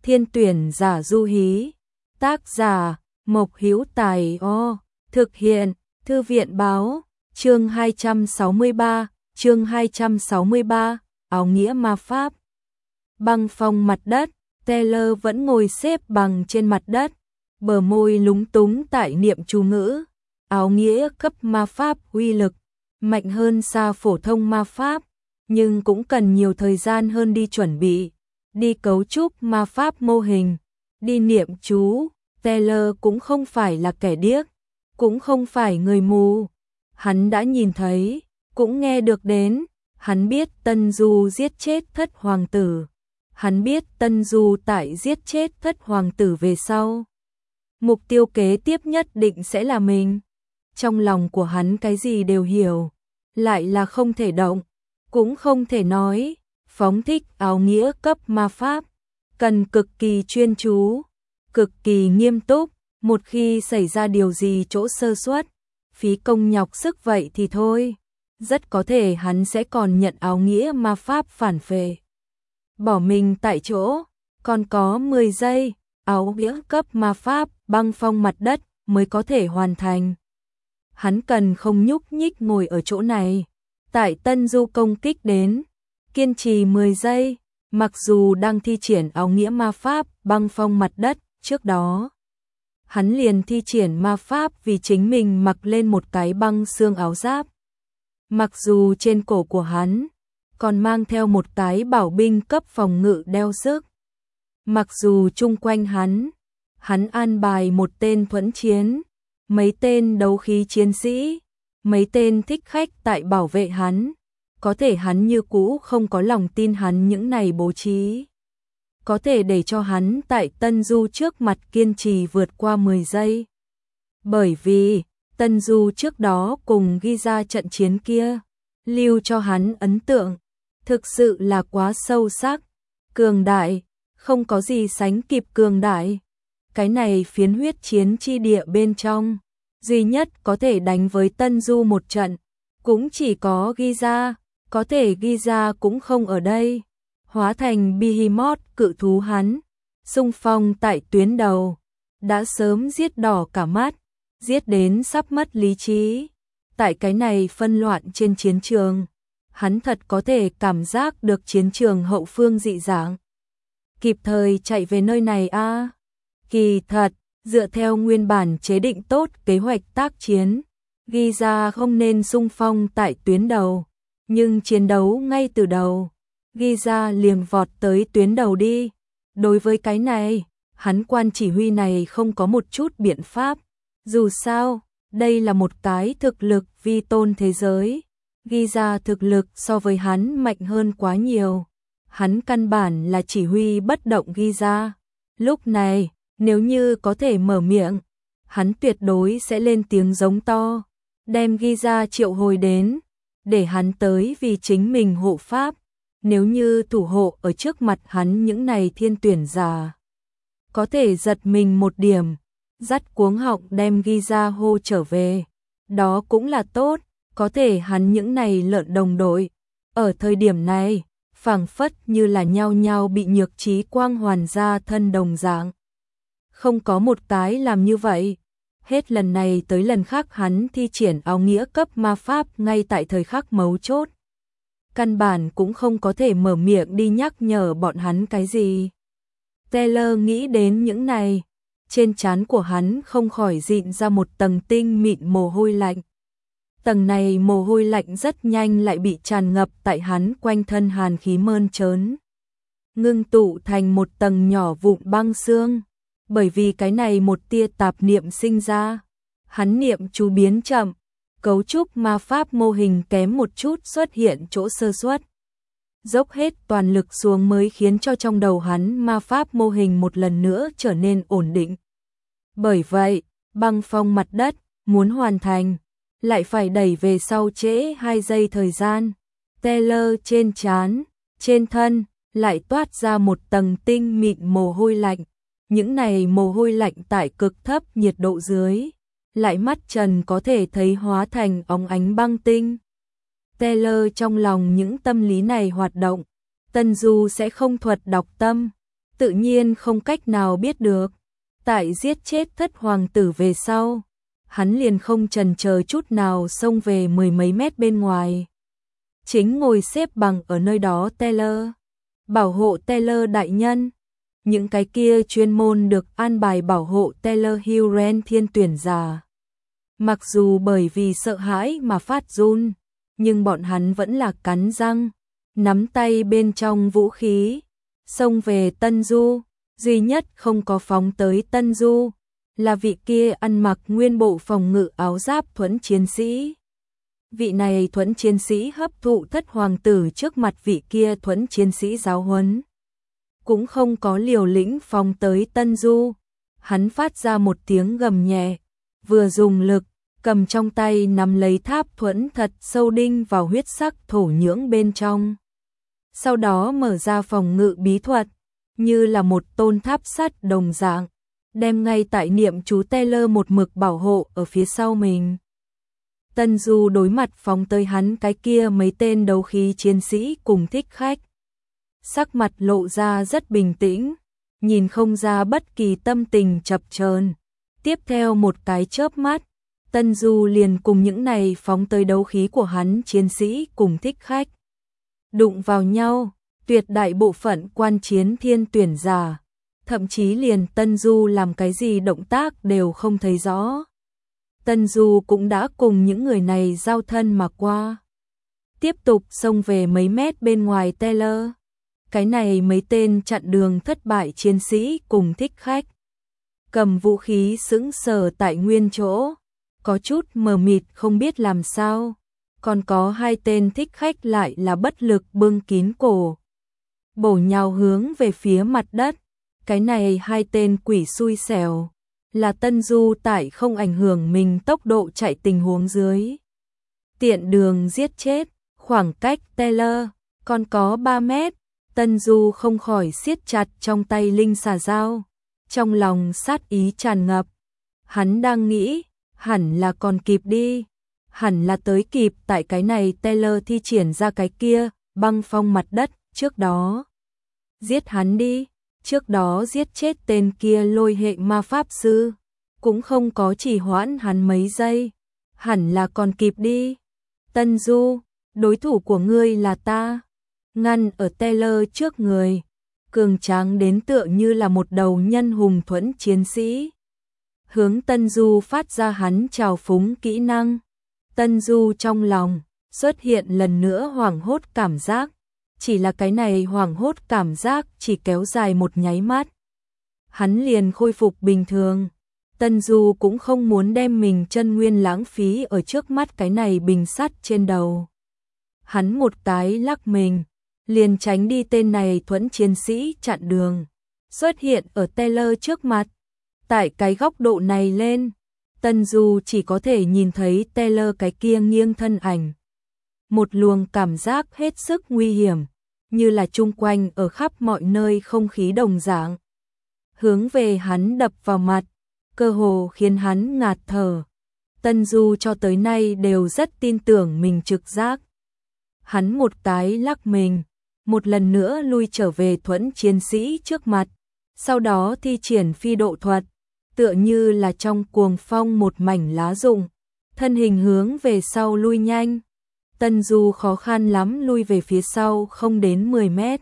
Thiên tuyển giả Du Hí. Tác giả Mộc Hữu Tài. Thực hiện Thư viện báo. Chương 263, áo nghĩa ma pháp. Băng phong mặt đất, Taylor vẫn ngồi xếp bằng trên mặt đất, bờ môi lúng túng tại niệm chú ngữ. Áo nghĩa cấp ma pháp uy lực mạnh hơn xa phổ thông ma pháp, nhưng cũng cần nhiều thời gian hơn đi chuẩn bị, đi cấu trúc ma pháp mô hình, đi niệm chú. Taylor cũng không phải là kẻ điếc, cũng không phải người mù. Hắn đã nhìn thấy, cũng nghe được đến. Hắn biết Tân Du giết chết Thất Hoàng tử. Hắn biết Tân Du tại giết chết Thất Hoàng tử về sau, mục tiêu kế tiếp nhất định sẽ là mình. Trong lòng của hắn cái gì đều hiểu, lại là không thể động, cũng không thể nói. Phóng thích áo nghĩa cấp ma pháp, cần cực kỳ chuyên chú, cực kỳ nghiêm túc. Một khi xảy ra điều gì chỗ sơ suất, phí công nhọc sức vậy thì thôi, rất có thể hắn sẽ còn nhận áo nghĩa ma pháp phản phệ, bỏ mình tại chỗ. Còn có 10 giây, áo nghĩa cấp ma pháp băng phong mặt đất mới có thể hoàn thành. Hắn cần không nhúc nhích ngồi ở chỗ này, tại Tân Du công kích đến, kiên trì 10 giây. Mặc dù đang thi triển áo nghĩa ma pháp băng phong mặt đất, trước đó hắn liền thi triển ma pháp vì chính mình mặc lên một cái băng xương áo giáp. Mặc dù trên cổ của hắn còn mang theo một cái bảo binh cấp phòng ngự đeo sức. Mặc dù chung quanh hắn an bài một tên thuẫn chiến, mấy tên đấu khí chiến sĩ, mấy tên thích khách tại bảo vệ hắn. Có thể hắn như cũ không có lòng tin hắn những này bố trí có thể để cho hắn tại Tân Du trước mặt kiên trì vượt qua 10 giây. Bởi vì Tân Du trước đó cùng ghi ra trận chiến kia, lưu cho hắn ấn tượng thực sự là quá sâu sắc, cường đại, không có gì sánh kịp cường đại. Cái này phiến huyết chiến chi địa bên trong, duy nhất có thể đánh với Tân Du một trận, cũng chỉ có ghi ra, có thể ghi ra cũng không ở đây. Hóa thành Behemoth cự thú hắn, xung phong tại tuyến đầu, đã sớm giết đỏ cả mắt, giết đến sắp mất lý trí. Tại cái này phân loạn trên chiến trường, hắn thật có thể cảm giác được chiến trường hậu phương dị dạng. Kịp thời chạy về nơi này a. Kỳ thật, dựa theo nguyên bản chế định tốt kế hoạch tác chiến, ghi ra không nên xung phong tại tuyến đầu, nhưng chiến đấu ngay từ đầu, ghi ra liền vọt tới tuyến đầu đi. Đối với cái này, hắn quan chỉ huy này không có một chút biện pháp. Dù sao, đây là một cái thực lực vi tôn thế giới. Ghi ra thực lực so với hắn mạnh hơn quá nhiều. Hắn căn bản là chỉ huy bất động ghi ra. Lúc này, nếu như có thể mở miệng, hắn tuyệt đối sẽ lên tiếng giống to, đem ghi ra triệu hồi đến, để hắn tới vì chính mình hộ pháp. Nếu như thủ hộ ở trước mặt hắn những này thiên tuyển giả, có thể giật mình một điểm, dắt cuống họng đem ghi ra hô trở về. Đó cũng là tốt, có thể hắn những này lợn đồng đội, ở thời điểm này, phảng phất như là nhao nhao bị nhược trí quang hoàn ra thân đồng dạng. Không có một cái làm như vậy. Hết lần này tới lần khác hắn thi triển áo nghĩa cấp ma pháp ngay tại thời khắc mấu chốt. Căn bản cũng không có thể mở miệng đi nhắc nhở bọn hắn cái gì. Taylor nghĩ đến những này, trên trán của hắn không khỏi dịn ra một tầng tinh mịn mồ hôi lạnh. Tầng này mồ hôi lạnh rất nhanh lại bị tràn ngập tại hắn quanh thân hàn khí mơn trớn, ngưng tụ thành một tầng nhỏ vụn băng xương. Bởi vì cái này một tia tạp niệm sinh ra, hắn niệm chú biến chậm, cấu trúc ma pháp mô hình kém một chút xuất hiện chỗ sơ suất. Dốc hết toàn lực xuống mới khiến cho trong đầu hắn ma pháp mô hình một lần nữa trở nên ổn định. Bởi vậy, băng phong mặt đất, muốn hoàn thành, lại phải đẩy về sau trễ 2 giây thời gian. Taylor trên trán, trên thân, lại toát ra một tầng tinh mịn mồ hôi lạnh. Những này mồ hôi lạnh tại cực thấp nhiệt độ dưới, lại mắt trần có thể thấy hóa thành óng ánh băng tinh. Taylor trong lòng những tâm lý này hoạt động, Tân Du sẽ không thuật đọc tâm, tự nhiên không cách nào biết được. Tại giết chết thất hoàng tử về sau, hắn liền không chần chờ chút nào xông về mười mấy mét bên ngoài. Chính ngồi xếp bằng ở nơi đó Taylor. Bảo hộ Taylor đại nhân. Những cái kia chuyên môn được an bài bảo hộ Taylor Huron thiên tuyển giả. Mặc dù bởi vì sợ hãi mà phát run, nhưng bọn hắn vẫn là cắn răng, nắm tay bên trong vũ khí, xông về Tân Du. Duy nhất không có phóng tới Tân Du là vị kia ăn mặc nguyên bộ phòng ngự áo giáp thuẫn chiến sĩ. Vị này thuẫn chiến sĩ hấp thụ thất hoàng tử trước mặt vị kia thuẫn chiến sĩ giáo huấn, cũng không có liều lĩnh phóng tới Tân Du. Hắn phát ra một tiếng gầm nhẹ, vừa dùng lực cầm trong tay nắm lấy tháp thuẫn thật sâu đinh vào huyết sắc thổ nhưỡng bên trong. Sau đó mở ra phòng ngự bí thuật, như là một tôn tháp sắt đồng dạng, đem ngay tại niệm chú Taylor một mực bảo hộ ở phía sau mình. Tân Du đối mặt phóng tới hắn cái kia mấy tên đấu khí chiến sĩ cùng thích khách. Sắc mặt lộ ra rất bình tĩnh, nhìn không ra bất kỳ tâm tình chập chờn. Tiếp theo một cái chớp mắt, Tân Du liền cùng những này phóng tới đấu khí của hắn chiến sĩ cùng thích khách đụng vào nhau. Tuyệt đại bộ phận quan chiến thiên tuyển giả, thậm chí liền Tân Du làm cái gì động tác đều không thấy rõ. Tân Du cũng đã cùng những người này giao thân mà qua. Tiếp tục xông về mấy mét bên ngoài Taylor. Cái này mấy tên chặn đường thất bại chiến sĩ cùng thích khách cầm vũ khí sững sờ tại nguyên chỗ, có chút mờ mịt không biết làm sao. Còn có hai tên thích khách lại là bất lực bưng kín cổ, bổ nhào hướng về phía mặt đất. Cái này hai tên quỷ xui xẻo là Tân Du tại không ảnh hưởng mình tốc độ chạy tình huống dưới tiện đường giết chết. Khoảng cách Taylor còn có 3 mét, Tân Du không khỏi siết chặt trong tay linh xà dao, trong lòng sát ý tràn ngập. Hắn đang nghĩ, hẳn là còn kịp đi, hẳn là tới kịp tại cái này Taylor thi triển ra cái kia băng phong mặt đất trước đó. Giết hắn đi, trước đó giết chết tên kia lôi hệ ma pháp sư, cũng không có trì hoãn hắn mấy giây, hẳn là còn kịp đi. Tân Du, đối thủ của ngươi là ta. Ngăn ở Taylor trước người, cường tráng đến tựa như là một đầu nhân hùng thuẫn chiến sĩ, hướng Tân Du phát ra hắn trào phúng kỹ năng. Tân Du trong lòng xuất hiện lần nữa hoảng hốt cảm giác, chỉ là cái này hoảng hốt cảm giác chỉ kéo dài một nháy mắt, hắn liền khôi phục bình thường. Tân Du cũng không muốn đem mình chân nguyên lãng phí ở trước mắt cái này bình sắt trên đầu. Hắn một cái lắc mình, liền tránh đi tên này thuẫn chiến sĩ chặn đường, xuất hiện ở Taylor trước mặt. Tại cái góc độ này lên, Tân Du chỉ có thể nhìn thấy Taylor cái kia nghiêng thân ảnh. Một luồng cảm giác hết sức nguy hiểm, như là chung quanh ở khắp mọi nơi không khí đồng dạng, hướng về hắn đập vào mặt, cơ hồ khiến hắn ngạt thở. Tân Du cho tới nay đều rất tin tưởng mình trực giác. Hắn một cái lắc mình, một lần nữa lui trở về thuẫn chiến sĩ trước mặt, sau đó thi triển phi độ thuật, tựa như là trong cuồng phong một mảnh lá rụng, thân hình hướng về sau lui nhanh. Tân Du khó khăn lắm lui về phía sau không đến 10 mét,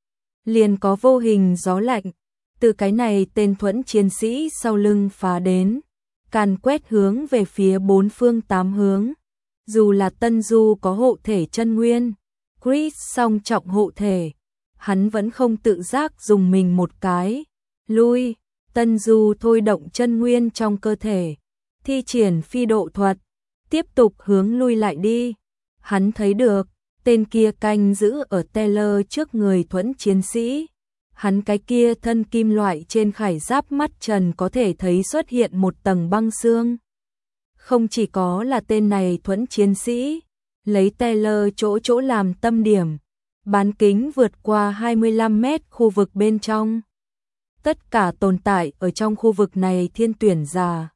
liền có vô hình gió lạnh từ cái này tên thuẫn chiến sĩ sau lưng phá đến, càn quét hướng về phía bốn phương tám hướng. Dù là Tân Du có hộ thể chân nguyên, Chris song trọng hộ thể, hắn vẫn không tự giác dùng mình một cái lui. Tân Du thôi động chân nguyên trong cơ thể, thi triển phi độ thuật, tiếp tục hướng lui lại đi. Hắn thấy được tên kia canh giữ ở Taylor trước người thuẫn chiến sĩ, hắn cái kia thân kim loại trên khải giáp mắt trần có thể thấy xuất hiện một tầng băng xương. Không chỉ có là tên này thuẫn chiến sĩ, lấy Taylor chỗ làm tâm điểm, bán kính vượt qua 25 mét khu vực bên trong. Tất cả tồn tại ở trong khu vực này thiên tuyển giả,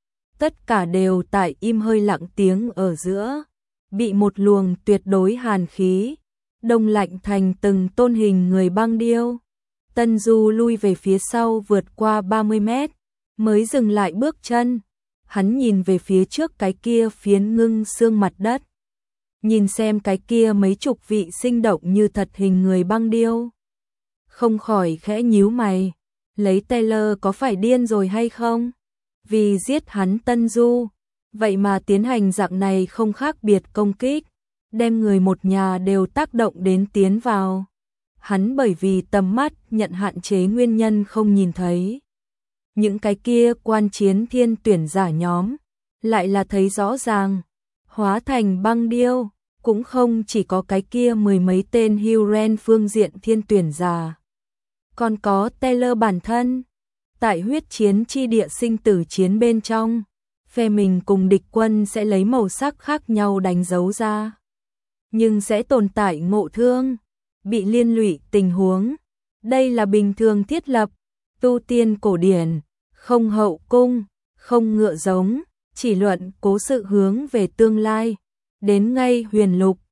tất cả đều tại im hơi lặng tiếng ở giữa, bị một luồng tuyệt đối hàn khí đông lạnh thành từng tôn hình người băng điêu. Tân Du lui về phía sau vượt qua 30 mét, mới dừng lại bước chân. Hắn nhìn về phía trước cái kia phiến ngưng xương mặt đất. Nhìn xem cái kia mấy chục vị sinh động như thật hình người băng điêu. Không khỏi khẽ nhíu mày, lấy Taylor có phải điên rồi hay không? Vì giết hắn Tân Du, vậy mà tiến hành dạng này không khác biệt công kích, đem người một nhà đều tác động đến tiến vào. Hắn bởi vì tầm mắt nhận hạn chế nguyên nhân không nhìn thấy. Những cái kia quan chiến thiên tuyển giả nhóm, lại là thấy rõ ràng, hóa thành băng điêu, cũng không chỉ có cái kia mười mấy tên Huron phương diện thiên tuyển giả. Còn có Taylor bản thân, tại huyết chiến chi địa sinh tử chiến bên trong, phe mình cùng địch quân sẽ lấy màu sắc khác nhau đánh dấu ra. Nhưng sẽ tồn tại ngộ thương, bị liên lụy tình huống. Đây là bình thường thiết lập, tu tiên cổ điển, không hậu cung, không ngựa giống, chỉ luận cố sự hướng về tương lai. Đến ngay huyền lục,